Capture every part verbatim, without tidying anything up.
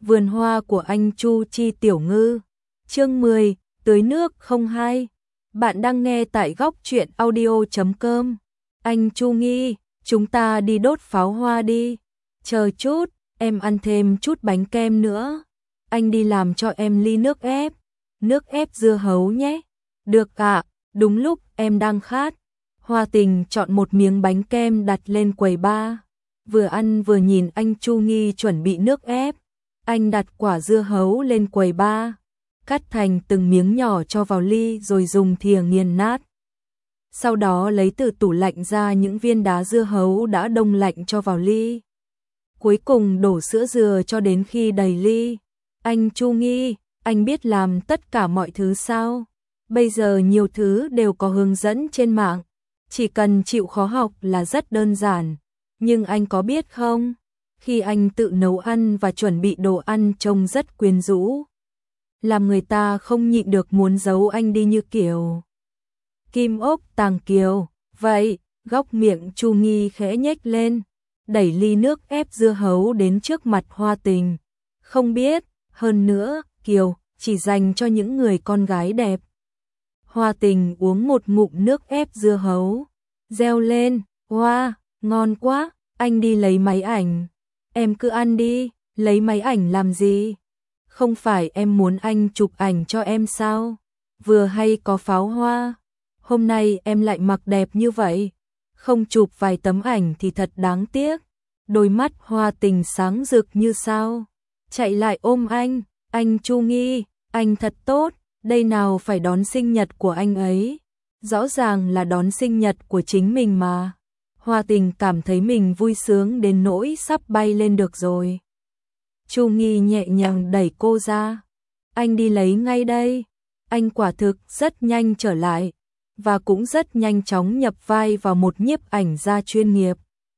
Vườn hoa của anh Chu Chi Tiểu Ngư. Chương mười, tưới nước không hai. Bạn đang nghe tại góc truyện audio chấm com. Anh Chu Nghi, chúng ta đi đốt pháo hoa đi. Chờ chút, em ăn thêm chút bánh kem nữa. Anh đi làm cho em ly nước ép. Nước ép dưa hấu nhé. Được ạ, đúng lúc em đang khát. Hoa Tình chọn một miếng bánh kem đặt lên quầy bar. Vừa ăn vừa nhìn anh Chu Nghi chuẩn bị nước ép. Anh đặt quả dưa hấu lên quầy bar, cắt thành từng miếng nhỏ cho vào ly rồi dùng thìa nghiền nát. Sau đó lấy từ tủ lạnh ra những viên đá dưa hấu đã đông lạnh cho vào ly. Cuối cùng đổ sữa dừa cho đến khi đầy ly. Anh Chu Nghi, anh biết làm tất cả mọi thứ sao? Bây giờ nhiều thứ đều có hướng dẫn trên mạng, chỉ cần chịu khó học là rất đơn giản. Nhưng anh có biết không? Khi anh tự nấu ăn và chuẩn bị đồ ăn trông rất quyến rũ, làm người ta không nhịn được muốn giấu anh đi như kiểu Kim Ốc Tàng Kiều. Vậy, góc miệng Chu Nghi khẽ nhếch lên, đẩy ly nước ép dưa hấu đến trước mặt Hoa Tình. Không biết, hơn nữa, Kiều, chỉ dành cho những người con gái đẹp. Hoa Tình uống một ngụm nước ép dưa hấu, reo lên, wow, ngon quá, anh đi lấy máy ảnh. Em cứ ăn đi, lấy máy ảnh làm gì? Không phải em muốn anh chụp ảnh cho em sao? Vừa hay có pháo hoa, hôm nay em lại mặc đẹp như vậy, không chụp vài tấm ảnh thì thật đáng tiếc. Đôi mắt Hoa Tình sáng rực như sao, chạy lại ôm anh, anh Chu Nghi, anh thật tốt, đây nào phải đón sinh nhật của anh ấy, rõ ràng là đón sinh nhật của chính mình mà. Hoa Tình cảm thấy mình vui sướng đến nỗi sắp bay lên được rồi. Chu Nghi nhẹ nhàng đẩy cô ra. Anh đi lấy ngay đây. Anh quả thực rất nhanh trở lại, và cũng rất nhanh chóng nhập vai vào một nhiếp ảnh gia chuyên nghiệp.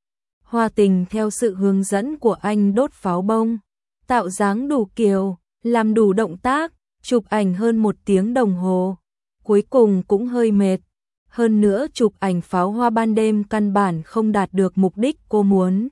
Hoa Tình theo sự hướng dẫn của anh đốt pháo bông, tạo dáng đủ kiểu, làm đủ động tác, chụp ảnh hơn một tiếng đồng hồ. Cuối cùng cũng hơi mệt. Hơn nữa chụp ảnh pháo hoa ban đêm căn bản không đạt được mục đích cô muốn.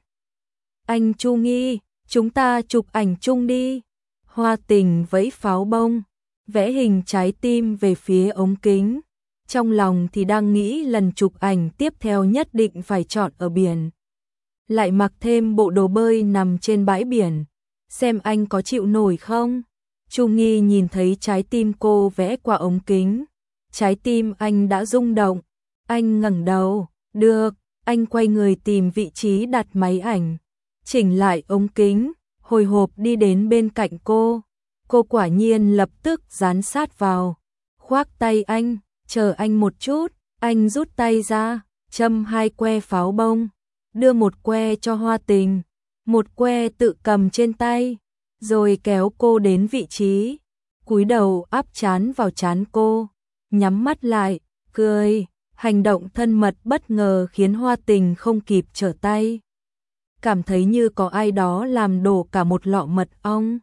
Anh Chu Nghi, chúng ta chụp ảnh chung đi. Hoa Tình vẫy pháo bông, vẽ hình trái tim về phía ống kính. Trong lòng thì đang nghĩ lần chụp ảnh tiếp theo nhất định phải chọn ở biển. Lại mặc thêm bộ đồ bơi nằm trên bãi biển. Xem anh có chịu nổi không? Chu Nghi nhìn thấy trái tim cô vẽ qua ống kính. Trái tim anh đã rung động. Anh ngẩng đầu. Được, anh quay người tìm vị trí đặt máy ảnh, chỉnh lại ống kính, hồi hộp đi đến bên cạnh cô. Cô quả nhiên lập tức dán sát vào, khoác tay anh, chờ anh một chút. Anh rút tay ra, châm hai que pháo bông, đưa một que cho Hoa Tình, một que tự cầm trên tay, rồi kéo cô đến vị trí, cúi đầu áp trán vào trán cô, nhắm mắt lại, cười. Hành động thân mật bất ngờ khiến Hoa Tình không kịp trở tay, cảm thấy như có ai đó làm đổ cả một lọ mật ong.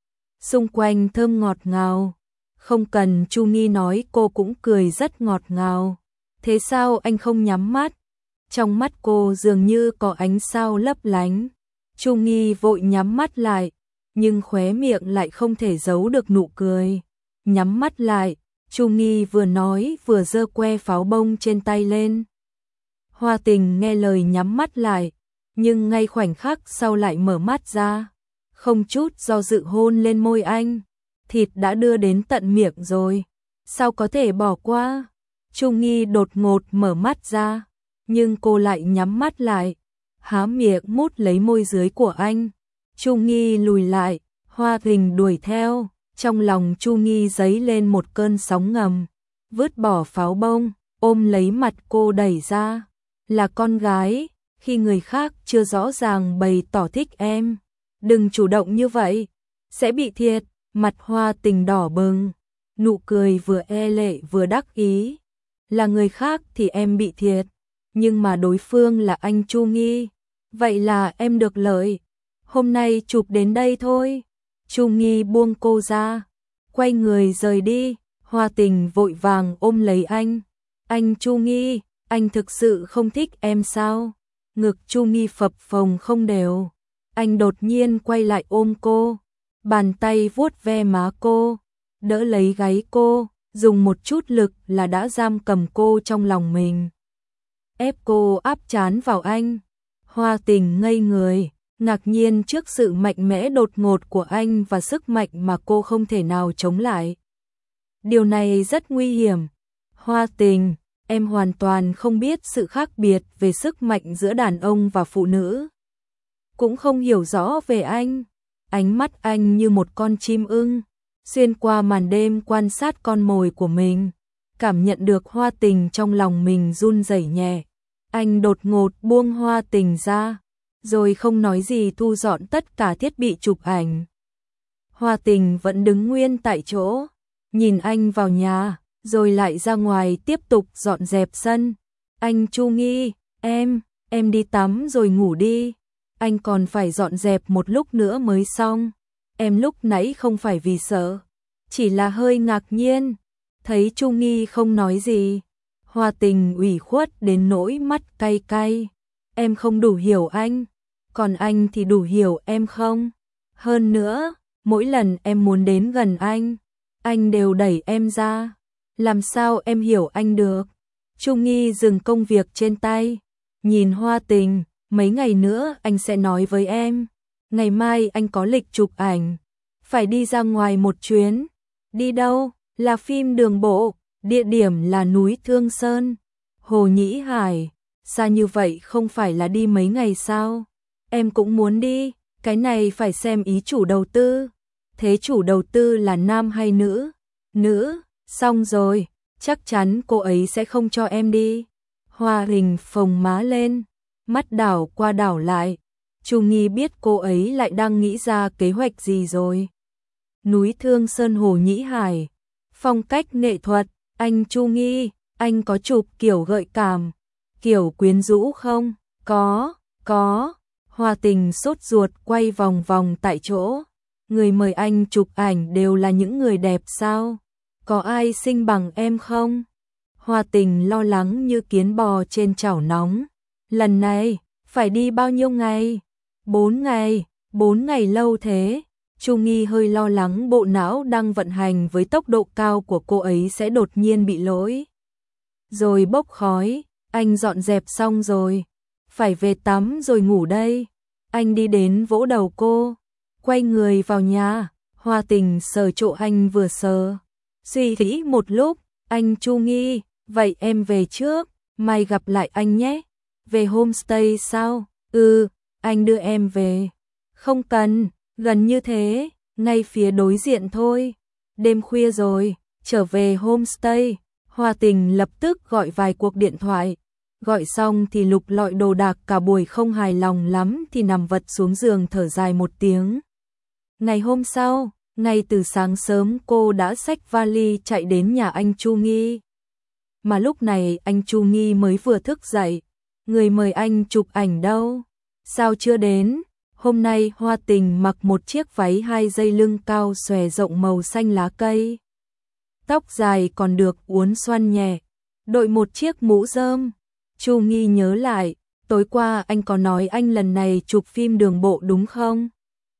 Xung quanh thơm ngọt ngào, không cần Chu Nghi nói cô cũng cười rất ngọt ngào. Thế sao anh không nhắm mắt? Trong mắt cô dường như có ánh sao lấp lánh. Chu Nghi vội nhắm mắt lại, nhưng khóe miệng lại không thể giấu được nụ cười. Nhắm mắt lại, Chu Nghi vừa nói vừa giơ que pháo bông trên tay lên. Hoa Tình nghe lời nhắm mắt lại, nhưng ngay khoảnh khắc sau lại mở mắt ra, không chút do dự hôn lên môi anh. Thịt đã đưa đến tận miệng rồi, sao có thể bỏ qua? Chu Nghi đột ngột mở mắt ra, nhưng cô lại nhắm mắt lại, há miệng mút lấy môi dưới của anh. Chu Nghi lùi lại, Hoa Tình đuổi theo. Trong lòng Chu Nghi dấy lên một cơn sóng ngầm, vứt bỏ pháo bông, ôm lấy mặt cô đẩy ra. Là con gái, khi người khác chưa rõ ràng bày tỏ thích em, đừng chủ động như vậy, sẽ bị thiệt. Mặt Hoa Tình đỏ bừng, nụ cười vừa e lệ vừa đắc ý. Là người khác thì em bị thiệt, nhưng mà đối phương là anh Chu Nghi, vậy là em được lợi. Hôm nay chụp đến đây thôi. Chu Nghi buông cô ra, quay người rời đi. Hoa Tình vội vàng ôm lấy anh. Anh Chu Nghi, anh thực sự không thích em sao? Ngực Chu Nghi phập phồng không đều. Anh đột nhiên quay lại ôm cô. bàn tay vuốt ve má cô, đỡ lấy gáy cô, dùng một chút lực là đã giam cầm cô trong lòng mình. Ép cô áp trán vào anh. Hoa Tình ngây người, ngạc nhiên trước sự mạnh mẽ đột ngột của anh và sức mạnh mà cô không thể nào chống lại. Điều này rất nguy hiểm. Hoa Tình, em hoàn toàn không biết sự khác biệt về sức mạnh giữa đàn ông và phụ nữ. Cũng không hiểu rõ về anh. Ánh mắt anh như một con chim ưng, xuyên qua màn đêm quan sát con mồi của mình, cảm nhận được Hoa Tình trong lòng mình run rẩy nhẹ. Anh đột ngột buông Hoa Tình ra, rồi không nói gì thu dọn tất cả thiết bị chụp ảnh. Hoa Tình vẫn đứng nguyên tại chỗ, nhìn anh vào nhà, rồi lại ra ngoài tiếp tục dọn dẹp sân. Anh Chu Nghi, em, em đi tắm rồi ngủ đi. Anh còn phải dọn dẹp một lúc nữa mới xong. Em lúc nãy không phải vì sợ, chỉ là hơi ngạc nhiên. Thấy Chu Nghi không nói gì, Hoa Tình ủy khuất đến nỗi mắt cay cay. Em không đủ hiểu anh, còn anh thì đủ hiểu em không? Hơn nữa, mỗi lần em muốn đến gần anh, anh đều đẩy em ra. Làm sao em hiểu anh được? Chu Nghi dừng công việc trên tay, nhìn Hoa Tình, mấy ngày nữa anh sẽ nói với em. Ngày mai anh có lịch chụp ảnh, phải đi ra ngoài một chuyến. Đi đâu? Là phim đường bộ, địa điểm là núi Thương Sơn, Hồ Nhĩ Hải. Xa như vậy không phải là đi mấy ngày sao? Em cũng muốn đi, cái này phải xem ý chủ đầu tư. Thế chủ đầu tư là nam hay nữ? Nữ, xong rồi, chắc chắn cô ấy sẽ không cho em đi. Hoa Hình phồng má lên, mắt đảo qua đảo lại. Chu Nghi biết cô ấy lại đang nghĩ ra kế hoạch gì rồi. Núi Thương Sơn Hồ Nhĩ Hải, phong cách nghệ thuật. Anh Chu Nghi, anh có chụp kiểu gợi cảm, kiểu quyến rũ không? Có, có. Hoa Tình sốt ruột quay vòng vòng tại chỗ. Người mời anh chụp ảnh đều là những người đẹp sao? Có ai xinh bằng em không? Hoa Tình lo lắng như kiến bò trên chảo nóng. Lần này, phải đi bao nhiêu ngày? Bốn ngày, bốn ngày lâu thế. Chu Nghi hơi lo lắng bộ não đang vận hành với tốc độ cao của cô ấy sẽ đột nhiên bị lỗi. Rồi bốc khói, anh dọn dẹp xong rồi, phải về tắm rồi ngủ đây. Anh đi đến vỗ đầu cô, quay người vào nhà. Hoa Tình sờ chỗ anh vừa sờ, suy nghĩ một lúc. Anh Chu Nghi, vậy em về trước, mai gặp lại anh nhé. Về homestay sao? Ừ, anh đưa em về. Không cần, gần như thế, ngay phía đối diện thôi. Đêm khuya rồi, trở về homestay. Hoa Tình lập tức gọi vài cuộc điện thoại. Gọi xong thì lục lọi đồ đạc cả buổi không hài lòng lắm thì nằm vật xuống giường thở dài một tiếng. Ngày hôm sau, ngay từ sáng sớm cô đã xách vali chạy đến nhà anh Chu Nghi. Mà lúc này anh Chu Nghi mới vừa thức dậy. Người mời anh chụp ảnh đâu? Sao chưa đến? Hôm nay Hoa Tình mặc một chiếc váy hai dây lưng cao xòe rộng màu xanh lá cây. Tóc dài còn được uốn xoăn nhẹ, đội một chiếc mũ rơm. Chu Nghi nhớ lại, tối qua anh có nói anh lần này chụp phim đường bộ đúng không?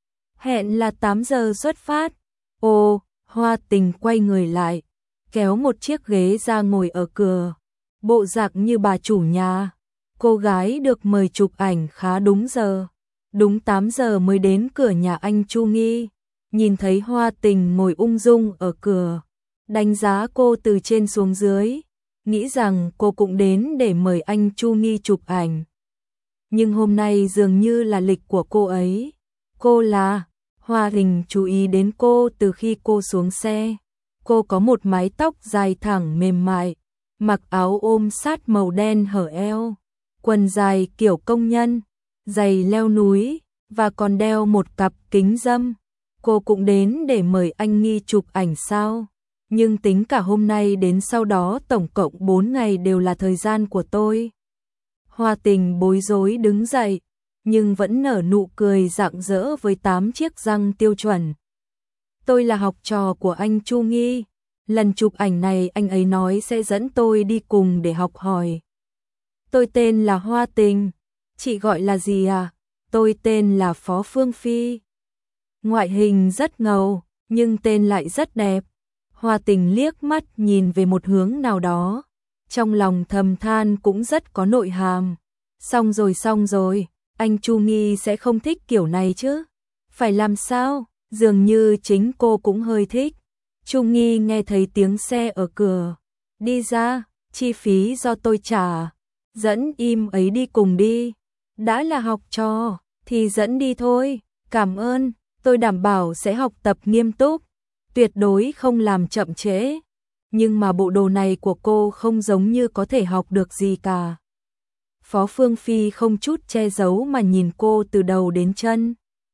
Hẹn là tám giờ xuất phát. Ồ, Hoa Tình quay người lại, kéo một chiếc ghế ra ngồi ở cửa. Bộ dạng như bà chủ nhà. Cô gái được mời chụp ảnh khá đúng giờ. Đúng tám giờ mới đến cửa nhà anh Chu Nghi. Nhìn thấy Hoa Tình ngồi ung dung ở cửa, đánh giá cô từ trên xuống dưới, nghĩ rằng cô cũng đến để mời anh Chu Nghi chụp ảnh. Nhưng hôm nay dường như là lịch của cô ấy. Cô là... Hoa Hình chú ý đến cô từ khi cô xuống xe. Cô có một mái tóc dài thẳng mềm mại, mặc áo ôm sát màu đen hở eo, quần dài kiểu công nhân, giày leo núi, và còn đeo một cặp kính râm. Cô cũng đến để mời anh Nghi chụp ảnh sao? Nhưng tính cả hôm nay đến sau đó tổng cộng bốn ngày đều là thời gian của tôi. Hoa Tình bối rối đứng dậy, nhưng vẫn nở nụ cười rạng rỡ với tám chiếc răng tiêu chuẩn. Tôi là học trò của anh Chu Nghi. Lần chụp ảnh này anh ấy nói sẽ dẫn tôi đi cùng để học hỏi. Tôi tên là Hoa Tình. Chị gọi là gì à? Tôi tên là Phó Phương Phi. ngoại hình rất ngầu, nhưng tên lại rất đẹp. Hoa Tình liếc mắt nhìn về một hướng nào đó, trong lòng thầm than cũng rất có nội hàm. Xong rồi xong rồi, anh Chu Nghi sẽ không thích kiểu này chứ? Phải làm sao? Dường như chính cô cũng hơi thích. Chu Nghi nghe thấy tiếng xe ở cửa. Đi ra, chi phí do tôi trả. Dẫn im ấy đi cùng đi. Đã là học trò, thì dẫn đi thôi. Cảm ơn, tôi đảm bảo sẽ học tập nghiêm túc. Tuyệt đối không làm chậm trễ. Nhưng mà bộ đồ này của cô không giống như có thể học được gì cả. Phó Phương Phi không chút che giấu mà nhìn cô từ đầu đến chân.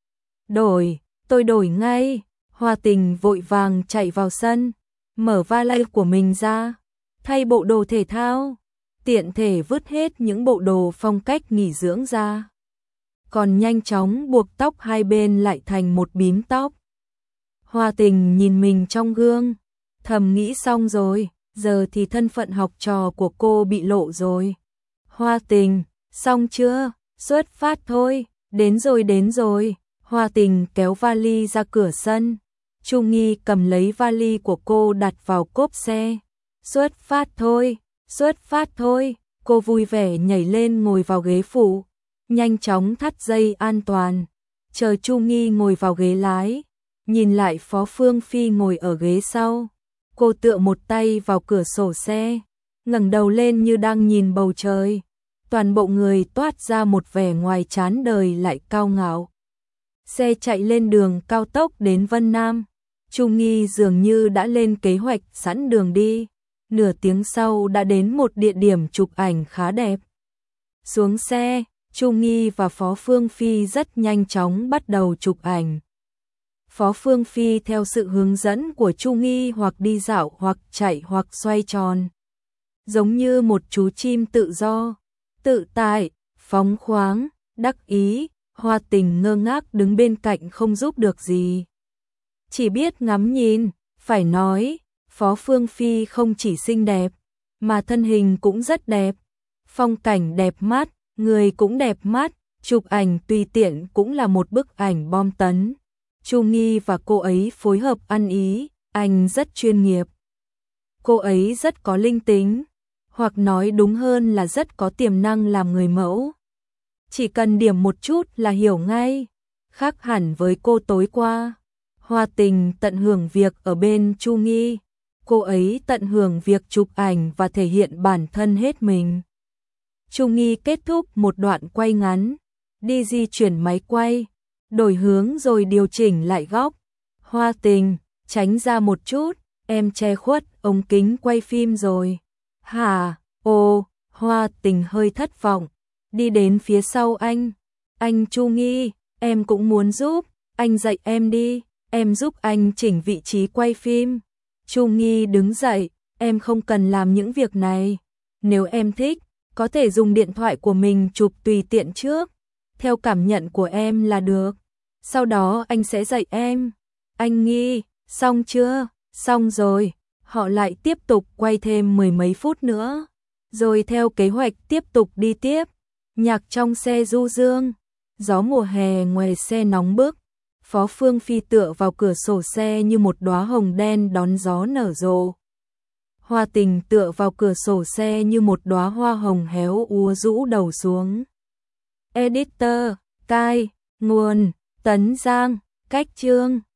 Đổi, tôi đổi ngay. Hoa Tình vội vàng chạy vào sân, mở vali của mình ra, thay bộ đồ thể thao, tiện thể vứt hết những bộ đồ phong cách nghỉ dưỡng ra. Còn nhanh chóng buộc tóc hai bên lại thành một bím tóc. Hoa Tình nhìn mình trong gương, thầm nghĩ xong rồi, giờ thì thân phận học trò của cô bị lộ rồi. Hoa Tình, xong chưa? Xuất phát thôi, đến rồi đến rồi. Hoa Tình kéo vali ra cửa sân. Chu Nghi cầm lấy vali của cô đặt vào cốp xe. Xuất phát thôi, xuất phát thôi. Cô vui vẻ nhảy lên ngồi vào ghế phụ, nhanh chóng thắt dây an toàn. Chờ Chu Nghi ngồi vào ghế lái, nhìn lại Phó Phương Phi ngồi ở ghế sau. Cô tựa một tay vào cửa sổ xe, ngẩng đầu lên như đang nhìn bầu trời. Toàn bộ người toát ra một vẻ ngoài chán đời lại cao ngạo. Xe chạy lên đường cao tốc đến Vân Nam. Chu Nghi dường như đã lên kế hoạch sẵn đường đi. Nửa tiếng sau đã đến một địa điểm chụp ảnh khá đẹp. Xuống xe, Chu Nghi và Phó Phương Phi rất nhanh chóng bắt đầu chụp ảnh. Phó Phương Phi theo sự hướng dẫn của Chu Nghi hoặc đi dạo hoặc chạy hoặc xoay tròn. Giống như một chú chim tự do, tự tại, phóng khoáng, đắc ý. Hoa Tình ngơ ngác đứng bên cạnh không giúp được gì. Chỉ biết ngắm nhìn, phải nói, Phó Phương Phi không chỉ xinh đẹp, mà thân hình cũng rất đẹp. Phong cảnh đẹp mắt, người cũng đẹp mắt, chụp ảnh tùy tiện cũng là một bức ảnh bom tấn. Chu Nghi và cô ấy phối hợp ăn ý, anh rất chuyên nghiệp. Cô ấy rất có linh tính, hoặc nói đúng hơn là rất có tiềm năng làm người mẫu. Chỉ cần điểm một chút là hiểu ngay, khác hẳn với cô tối qua. Hoa Tình tận hưởng việc ở bên Chu Nghi, cô ấy tận hưởng việc chụp ảnh và thể hiện bản thân hết mình. Chu Nghi kết thúc một đoạn quay ngắn, đi di chuyển máy quay, đổi hướng rồi điều chỉnh lại góc. Hoa Tình, tránh ra một chút, em che khuất ống kính quay phim rồi. Hả? Ồ, Hoa Tình hơi thất vọng. Đi đến phía sau anh. Anh Chu Nghi, em cũng muốn giúp, anh dạy em đi, em giúp anh chỉnh vị trí quay phim. Chu Nghi đứng dậy, em không cần làm những việc này. Nếu em thích, có thể dùng điện thoại của mình chụp tùy tiện trước. Theo cảm nhận của em là được. Sau đó anh sẽ dạy em. Anh Nghi, xong chưa? Xong rồi. Họ lại tiếp tục quay thêm mười mấy phút nữa. Rồi theo kế hoạch tiếp tục đi tiếp. Nhạc trong xe du dương, gió mùa hè ngoài xe nóng bức. Phó Phương Phi tựa vào cửa sổ xe như một đóa hồng đen đón gió nở rộ. Hoa Tình tựa vào cửa sổ xe như một đóa hoa hồng héo úa rũ đầu xuống. Editor, cai, nguồn, Tấn Giang, cách chương.